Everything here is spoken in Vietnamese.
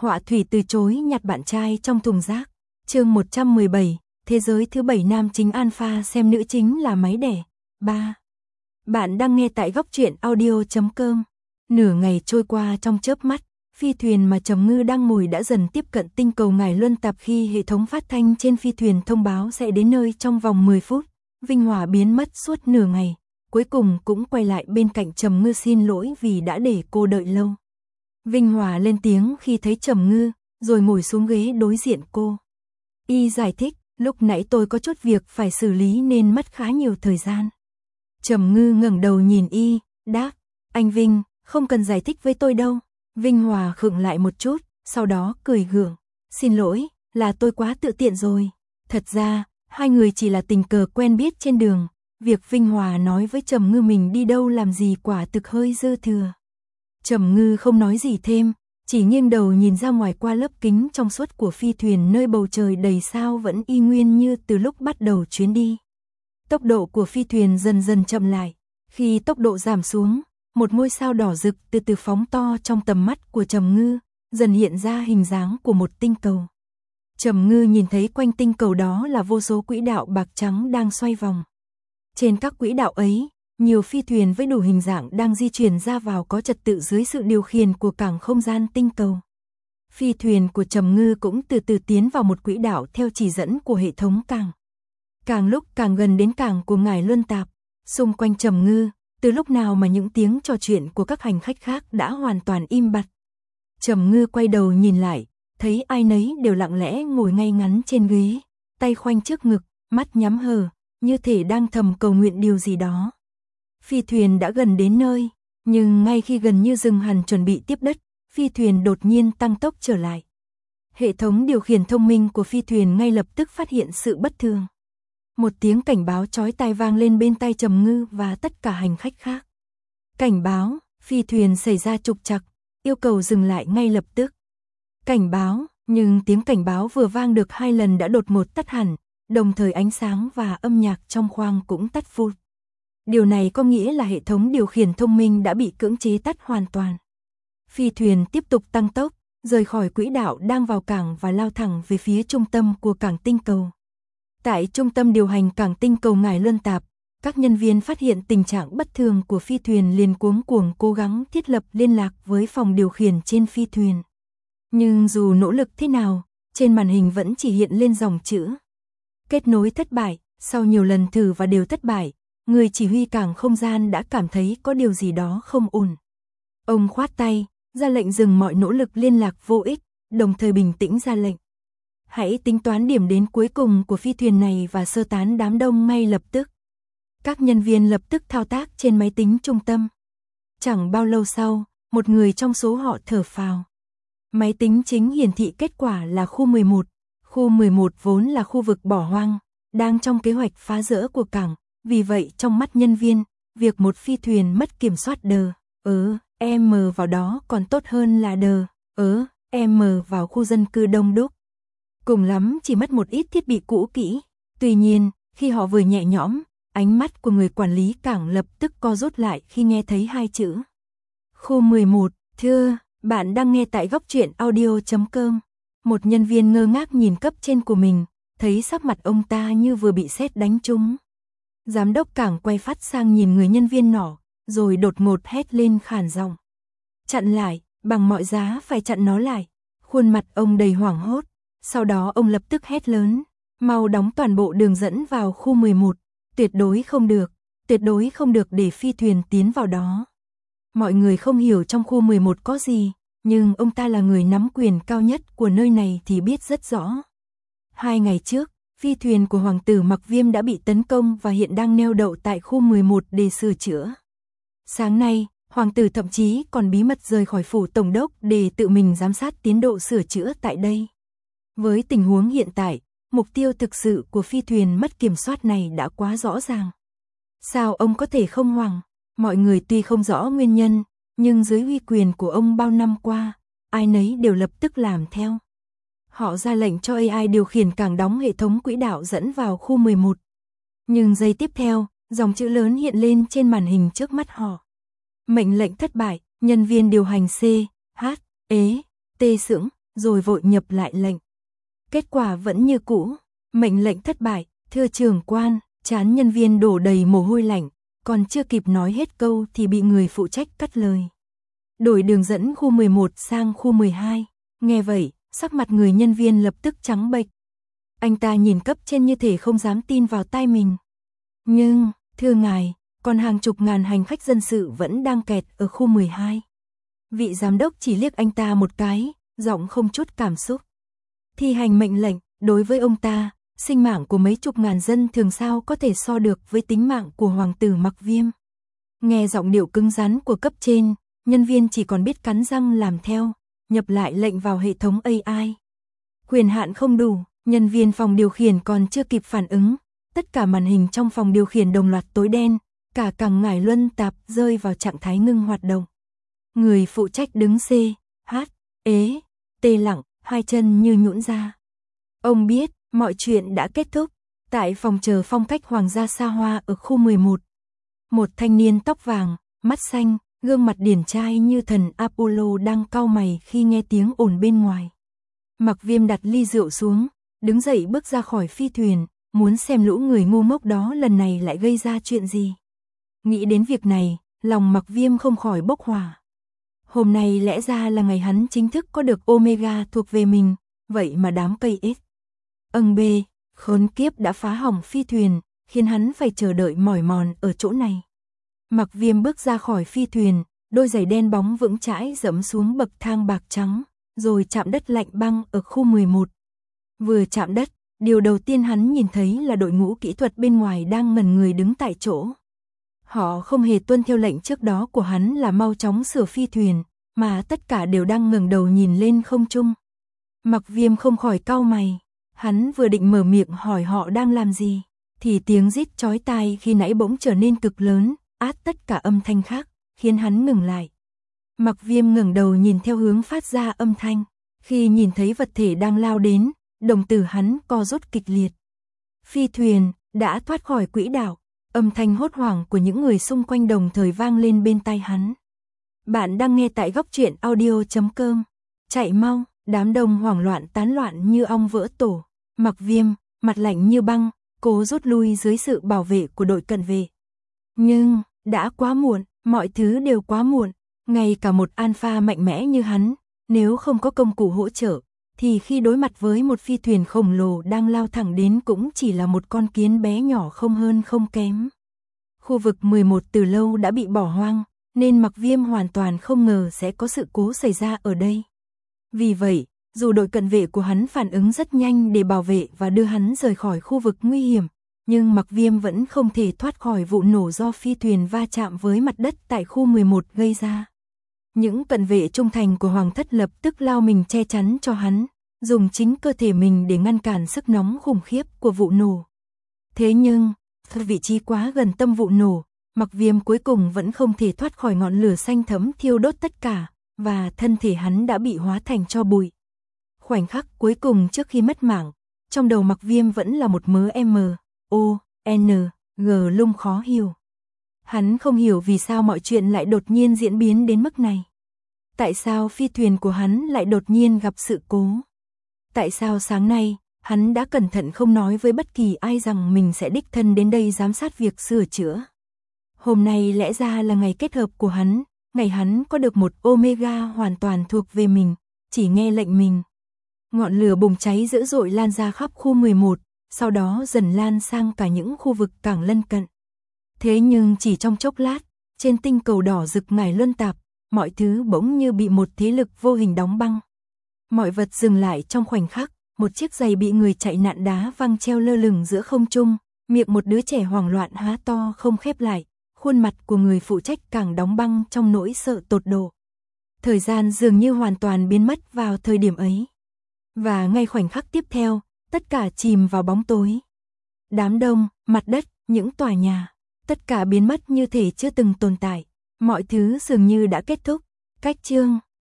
Họa thủy từ chối nhặt bạn trai trong thùng rác. Chương 117, thế giới thứ 7 nam chính alpha xem nữ chính là máy đẻ. 3. Bạn đang nghe tại góc truyện audio.com. Nửa ngày trôi qua trong chớp mắt, phi thuyền mà Trầm Ngư đang ngồi đã dần tiếp cận tinh cầu Ngải Luân Tạp. Khi hệ thống phát thanh trên phi thuyền thông báo sẽ đến nơi trong vòng 10 phút, Vinh Hòa biến mất suốt nửa ngày, cuối cùng cũng quay lại bên cạnh Trầm Ngư xin lỗi vì đã để cô đợi lâu. Vinh Hòa lên tiếng khi thấy Trầm Ngư, rồi ngồi xuống ghế đối diện cô. Y giải thích, lúc nãy tôi có chút việc phải xử lý nên mất khá nhiều thời gian. Trầm Ngư ngẩng đầu nhìn Y, đáp, anh Vinh, không cần giải thích với tôi đâu. Vinh Hòa khựng lại một chút, sau đó cười gượng, xin lỗi, là tôi quá tự tiện rồi. Thật ra, hai người chỉ là tình cờ quen biết trên đường, việc Vinh Hòa nói với Trầm Ngư mình đi đâu làm gì quả thực hơi dư thừa. Trầm Ngư không nói gì thêm, chỉ nghiêng đầu nhìn ra ngoài qua lớp kính trong suốt của phi thuyền nơi bầu trời đầy sao vẫn y nguyên như từ lúc bắt đầu chuyến đi. Tốc độ của phi thuyền dần dần chậm lại, khi tốc độ giảm xuống, một ngôi sao đỏ rực từ từ phóng to trong tầm mắt của Trầm Ngư, dần hiện ra hình dáng của một tinh cầu. Trầm Ngư nhìn thấy quanh tinh cầu đó là vô số quỹ đạo bạc trắng đang xoay vòng. Trên các quỹ đạo ấy, nhiều phi thuyền với đủ hình dạng đang di chuyển ra vào có trật tự dưới sự điều khiển của cảng không gian tinh cầu. Phi thuyền của Trầm Ngư cũng từ từ tiến vào một quỹ đạo theo chỉ dẫn của hệ thống cảng. Càng lúc càng gần đến cảng của Ngải Luân Tạp, xung quanh Trầm Ngư, từ lúc nào mà những tiếng trò chuyện của các hành khách khác đã hoàn toàn im bặt. Trầm Ngư quay đầu nhìn lại, thấy ai nấy đều lặng lẽ ngồi ngay ngắn trên ghế, tay khoanh trước ngực, mắt nhắm hờ, như thể đang thầm cầu nguyện điều gì đó. Phi thuyền đã gần đến nơi, nhưng ngay khi gần như dừng hẳn chuẩn bị tiếp đất, phi thuyền đột nhiên tăng tốc trở lại. Hệ thống điều khiển thông minh của phi thuyền ngay lập tức phát hiện sự bất thường. Một tiếng cảnh báo chói tai vang lên bên tai Trầm Ngư và tất cả hành khách khác. Cảnh báo, phi thuyền xảy ra trục trặc, yêu cầu dừng lại ngay lập tức. Cảnh báo, nhưng tiếng cảnh báo vừa vang được 2 lần đã đột ngột tắt hẳn, đồng thời ánh sáng và âm nhạc trong khoang cũng tắt vụt. Điều này có nghĩa là hệ thống điều khiển thông minh đã bị cưỡng chế tắt hoàn toàn. Phi thuyền tiếp tục tăng tốc, rời khỏi quỹ đạo đang vào cảng và lao thẳng về phía trung tâm của cảng tinh cầu. Tại trung tâm điều hành cảng tinh cầu Ngải Luân Tạp, các nhân viên phát hiện tình trạng bất thường của phi thuyền liền cuống cuồng cố gắng thiết lập liên lạc với phòng điều khiển trên phi thuyền. Nhưng dù nỗ lực thế nào, trên màn hình vẫn chỉ hiện lên dòng chữ kết nối thất bại. Sau nhiều lần thử và đều thất bại, người chỉ huy cảng không gian đã cảm thấy có điều gì đó không ổn. Ông khoát tay, ra lệnh dừng mọi nỗ lực liên lạc vô ích, đồng thời bình tĩnh ra lệnh. Hãy tính toán điểm đến cuối cùng của phi thuyền này và sơ tán đám đông ngay lập tức. Các nhân viên lập tức thao tác trên máy tính trung tâm. Chẳng bao lâu sau, một người trong số họ thở phào. Máy tính chính hiển thị kết quả là khu 11. Khu 11 vốn là khu vực bỏ hoang, đang trong kế hoạch phá rỡ của cảng. Vì vậy trong mắt nhân viên, việc một phi thuyền mất kiểm soát vào đó còn tốt hơn là vào khu dân cư đông đúc. Cùng lắm chỉ mất một ít thiết bị cũ kỹ. Tuy nhiên, khi họ vừa nhẹ nhõm, ánh mắt của người quản lý cảng lập tức co rút lại khi nghe thấy 2 chữ. Khu 11, thưa, bạn đang nghe tại góc truyện audio.com. Một nhân viên ngơ ngác nhìn cấp trên của mình, thấy sắc mặt ông ta như vừa bị sét đánh trúng. Giám đốc cảng quay phát sang nhìn người nhân viên nọ, rồi đột ngột hét lên khản giọng. Chặn lại, bằng mọi giá phải chặn nó lại. Khuôn mặt ông đầy hoảng hốt, sau đó ông lập tức hét lớn, mau đóng toàn bộ đường dẫn vào khu 11, tuyệt đối không được để phi thuyền tiến vào đó. Mọi người không hiểu trong khu 11 có gì, nhưng ông ta là người nắm quyền cao nhất của nơi này thì biết rất rõ. 2 ngày trước, phi thuyền của Hoàng tử Mặc Viêm đã bị tấn công và hiện đang neo đậu tại khu 11 để sửa chữa. Sáng nay, Hoàng tử thậm chí còn bí mật rời khỏi phủ tổng đốc để tự mình giám sát tiến độ sửa chữa tại đây. Với tình huống hiện tại, mục tiêu thực sự của phi thuyền mất kiểm soát này đã quá rõ ràng. Sao ông có thể không hoảng? Mọi người tuy không rõ nguyên nhân, nhưng dưới uy quyền của ông bao năm qua, ai nấy đều lập tức làm theo. Họ ra lệnh cho AI điều khiển cảng đóng hệ thống quỹ đạo dẫn vào khu 11. Nhưng giây tiếp theo, dòng chữ lớn hiện lên trên màn hình trước mắt họ. Mệnh lệnh thất bại, nhân viên điều hành C, H, E, T sững, rồi vội nhập lại lệnh. Kết quả vẫn như cũ, mệnh lệnh thất bại, thưa trưởng quan, trán nhân viên đổ đầy mồ hôi lạnh, còn chưa kịp nói hết câu thì bị người phụ trách cắt lời. Đổi đường dẫn khu 11 sang khu 12, nghe vậy, sắc mặt người nhân viên lập tức trắng bệch. Anh ta nhìn cấp trên như thể không dám tin vào tai mình. Nhưng, thưa ngài, còn hàng chục ngàn hành khách dân sự vẫn đang kẹt ở khu 12. Vị giám đốc chỉ liếc anh ta một cái, giọng không chút cảm xúc. Thi hành mệnh lệnh, đối với ông ta, sinh mạng của mấy chục ngàn dân thường sao có thể so được với tính mạng của hoàng tử Mặc Viêm. Nghe giọng điệu cứng rắn của cấp trên, nhân viên chỉ còn biết cắn răng làm theo, nhập lại lệnh vào hệ thống AI. Quyền hạn không đủ, nhân viên phòng điều khiển còn chưa kịp phản ứng, tất cả màn hình trong phòng điều khiển đồng loạt tối đen, cả cẳng ngải luân tạp rơi vào trạng thái ngưng hoạt động. Người phụ trách đứng C, H, ế, tê lặng, hai chân như nhũn ra. Ông biết, mọi chuyện đã kết thúc, tại phòng chờ phong cách hoàng gia xa hoa ở khu 11. Một thanh niên tóc vàng, mắt xanh, gương mặt điển trai như thần Apollo đang cau mày khi nghe tiếng ồn bên ngoài. Mặc Viêm đặt ly rượu xuống, đứng dậy bước ra khỏi phi thuyền, muốn xem lũ người ngu ngốc đó lần này lại gây ra chuyện gì. Nghĩ đến việc này, lòng Mặc Viêm không khỏi bốc hỏa. Hôm nay lẽ ra là ngày hắn chính thức có được Omega thuộc về mình, vậy mà đám cây X. B, khốn kiếp đã phá hỏng phi thuyền, khiến hắn phải chờ đợi mỏi mòn ở chỗ này. Mặc Viêm bước ra khỏi phi thuyền, đôi giày đen bóng vững chãi dẫm xuống bậc thang bạc trắng, rồi chạm đất lạnh băng ở khu 11. Vừa chạm đất, điều đầu tiên hắn nhìn thấy là đội ngũ kỹ thuật bên ngoài đang ngẩn người đứng tại chỗ. Họ không hề tuân theo lệnh trước đó của hắn là mau chóng sửa phi thuyền, mà tất cả đều đang ngẩng đầu nhìn lên không trung. Mặc Viêm không khỏi cau mày, hắn vừa định mở miệng hỏi họ đang làm gì, thì tiếng rít chói tai khi nãy bỗng trở nên cực lớn, át tất cả âm thanh khác, khiến hắn ngừng lại. Mặc Viêm ngẩng đầu nhìn theo hướng phát ra âm thanh, khi nhìn thấy vật thể đang lao đến, đồng tử hắn co rút kịch liệt. Phi thuyền đã thoát khỏi quỹ đạo, âm thanh hốt hoảng của những người xung quanh đồng thời vang lên bên tai hắn. Bạn đang nghe tại góc truyện audio.com. Chạy mau, đám đông hoảng loạn tán loạn như ong vỡ tổ. Mặc Viêm, mặt lạnh như băng, cố rút lui dưới sự bảo vệ của đội cận vệ. Nhưng, đã quá muộn, mọi thứ đều quá muộn. Ngay cả một alpha mạnh mẽ như hắn, nếu không có công cụ hỗ trợ, thì khi đối mặt với một phi thuyền khổng lồ đang lao thẳng đến cũng chỉ là một con kiến bé nhỏ không hơn không kém. Khu vực 11 từ lâu đã bị bỏ hoang, nên Mặc Viêm hoàn toàn không ngờ sẽ có sự cố xảy ra ở đây. Vì vậy, dù đội cận vệ của hắn phản ứng rất nhanh để bảo vệ và đưa hắn rời khỏi khu vực nguy hiểm, nhưng Mặc Viêm vẫn không thể thoát khỏi vụ nổ do phi thuyền va chạm với mặt đất tại khu 11 gây ra. Những cận vệ trung thành của Hoàng thất lập tức lao mình che chắn cho hắn, dùng chính cơ thể mình để ngăn cản sức nóng khủng khiếp của vụ nổ. Thế nhưng, vị trí quá gần tâm vụ nổ, Mặc Viêm cuối cùng vẫn không thể thoát khỏi ngọn lửa xanh thẫm thiêu đốt tất cả, và thân thể hắn đã bị hóa thành tro bụi. Khoảnh khắc cuối cùng trước khi mất mạng, trong đầu Mặc Viêm vẫn là một mớ M.O.N.G lung khó hiểu. Hắn không hiểu vì sao mọi chuyện lại đột nhiên diễn biến đến mức này. Tại sao phi thuyền của hắn lại đột nhiên gặp sự cố? Tại sao sáng nay, hắn đã cẩn thận không nói với bất kỳ ai rằng mình sẽ đích thân đến đây giám sát việc sửa chữa? Hôm nay lẽ ra là ngày kết hợp của hắn, ngày hắn có được một Omega hoàn toàn thuộc về mình, chỉ nghe lệnh mình. Ngọn lửa bùng cháy dữ dội lan ra khắp khu 11, sau đó dần lan sang cả những khu vực cảng lân cận. Thế nhưng chỉ trong chốc lát, trên tinh cầu đỏ rực ngải luân tạp, mọi thứ bỗng như bị một thế lực vô hình đóng băng. Mọi vật dừng lại trong khoảnh khắc, một chiếc giày bị người chạy nạn đá văng treo lơ lửng giữa không trung, miệng một đứa trẻ hoảng loạn há to không khép lại, khuôn mặt của người phụ trách càng đóng băng trong nỗi sợ tột độ. Thời gian dường như hoàn toàn biến mất vào thời điểm ấy. Và ngay khoảnh khắc tiếp theo, tất cả chìm vào bóng tối. Đám đông, mặt đất, những tòa nhà, tất cả biến mất như thể chưa từng tồn tại. Mọi thứ dường như đã kết thúc. Cách chương